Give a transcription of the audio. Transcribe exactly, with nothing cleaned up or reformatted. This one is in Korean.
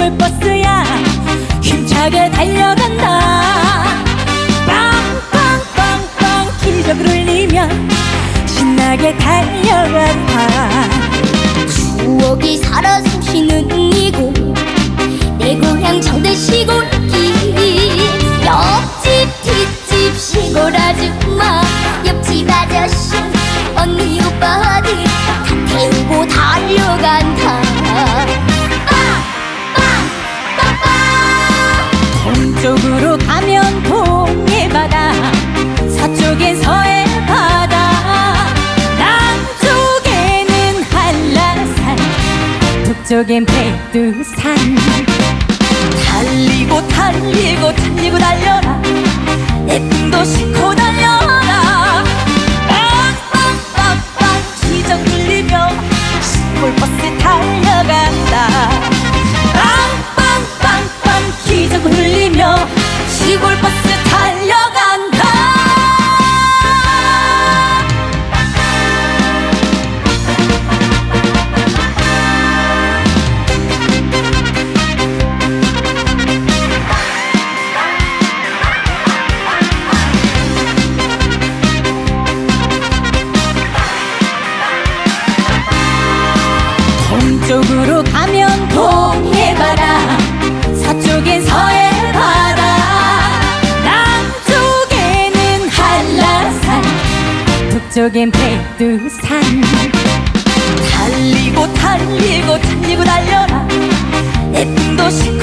시골버스야 힘차게 달려간다. 빵빵빵빵 기적을 울리며 신나게 달려간다. 추억이 살아 숨쉬는 이곳 내 고향 정대 시골길. 옆집 뒷집 시골 아줌마 옆집 아저씨 언니 오빠들 다 태우고 달려간다. 동쪽으로 가면 동해 바다, 서쪽엔 서해 바다, 남쪽에는 한라산, 북쪽엔 백두산. 달리고 달리고 달리고 달려라, 내 꿈도 싣고 달려라. 빵빵빵빵 기적 울리며 시골버스 달려간다. 빵빵빵빵 기적 울리며 시골버스 달려간다. 동쪽으로 가면 동해바다, 서쪽엔 서해바다, 남쪽에는 한라산, 북쪽엔 백두산. 달리고 달리고 달리고 달려라, 내 꿈도 싣고